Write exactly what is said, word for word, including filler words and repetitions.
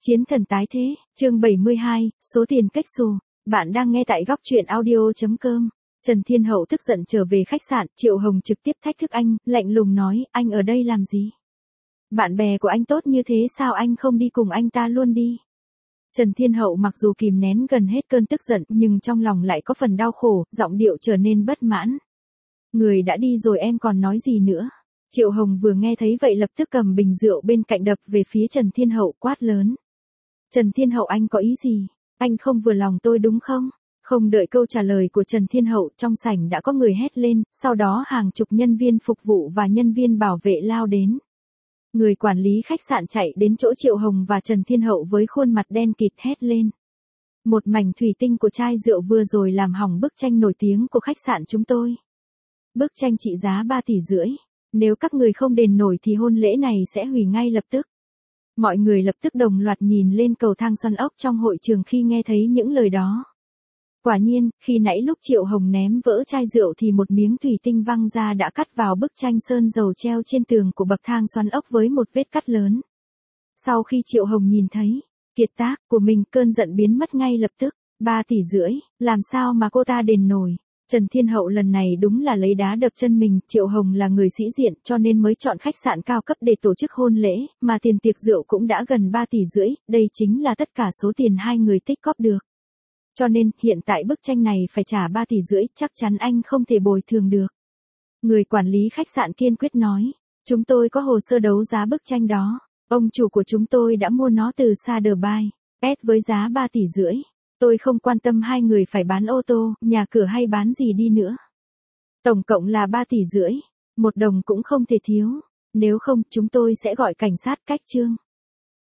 Chiến thần tái thế, chương bảy mươi hai, số tiền cách xù. Bạn đang nghe tại góc truyện audio chấm com. Trần Thiên Hậu tức giận trở về khách sạn, Triệu Hồng trực tiếp thách thức anh, lạnh lùng nói, anh ở đây làm gì? Bạn bè của anh tốt như thế sao anh không đi cùng anh ta luôn đi? Trần Thiên Hậu mặc dù kìm nén gần hết cơn tức giận nhưng trong lòng lại có phần đau khổ, giọng điệu trở nên bất mãn. Người đã đi rồi em còn nói gì nữa? Triệu Hồng vừa nghe thấy vậy lập tức cầm bình rượu bên cạnh đập về phía Trần Thiên Hậu quát lớn. Trần Thiên Hậu anh có ý gì? Anh không vừa lòng tôi đúng không? Không đợi câu trả lời của Trần Thiên Hậu trong sảnh đã có người hét lên, sau đó hàng chục nhân viên phục vụ và nhân viên bảo vệ lao đến. Người quản lý khách sạn chạy đến chỗ Triệu Hồng và Trần Thiên Hậu với khuôn mặt đen kịt hét lên. Một mảnh thủy tinh của chai rượu vừa rồi làm hỏng bức tranh nổi tiếng của khách sạn chúng tôi. Bức tranh trị giá ba tỷ rưỡi. Nếu các người không đền nổi thì hôn lễ này sẽ hủy ngay lập tức. Mọi người lập tức đồng loạt nhìn lên cầu thang xoắn ốc trong hội trường khi nghe thấy những lời đó. Quả nhiên, khi nãy lúc Triệu Hồng ném vỡ chai rượu thì một miếng thủy tinh văng ra đã cắt vào bức tranh sơn dầu treo trên tường của bậc thang xoắn ốc với một vết cắt lớn. Sau khi Triệu Hồng nhìn thấy kiệt tác của mình, cơn giận biến mất ngay lập tức. Ba tỷ rưỡi, làm sao mà cô ta đền nổi? Trần Thiên Hậu lần này đúng là lấy đá đập chân mình, Triệu Hồng là người sĩ diện cho nên mới chọn khách sạn cao cấp để tổ chức hôn lễ, mà tiền tiệc rượu cũng đã gần ba tỷ rưỡi, đây chính là tất cả số tiền hai người tích góp được. Cho nên, hiện tại bức tranh này phải trả ba tỷ rưỡi, chắc chắn anh không thể bồi thường được. Người quản lý khách sạn kiên quyết nói, chúng tôi có hồ sơ đấu giá bức tranh đó, ông chủ của chúng tôi đã mua nó từ xa Dubai, S với giá ba tỷ rưỡi. Tôi không quan tâm hai người phải bán ô tô, nhà cửa hay bán gì đi nữa. Tổng cộng là ba tỷ rưỡi, một đồng cũng không thể thiếu. Nếu không, chúng tôi sẽ gọi cảnh sát cách chương.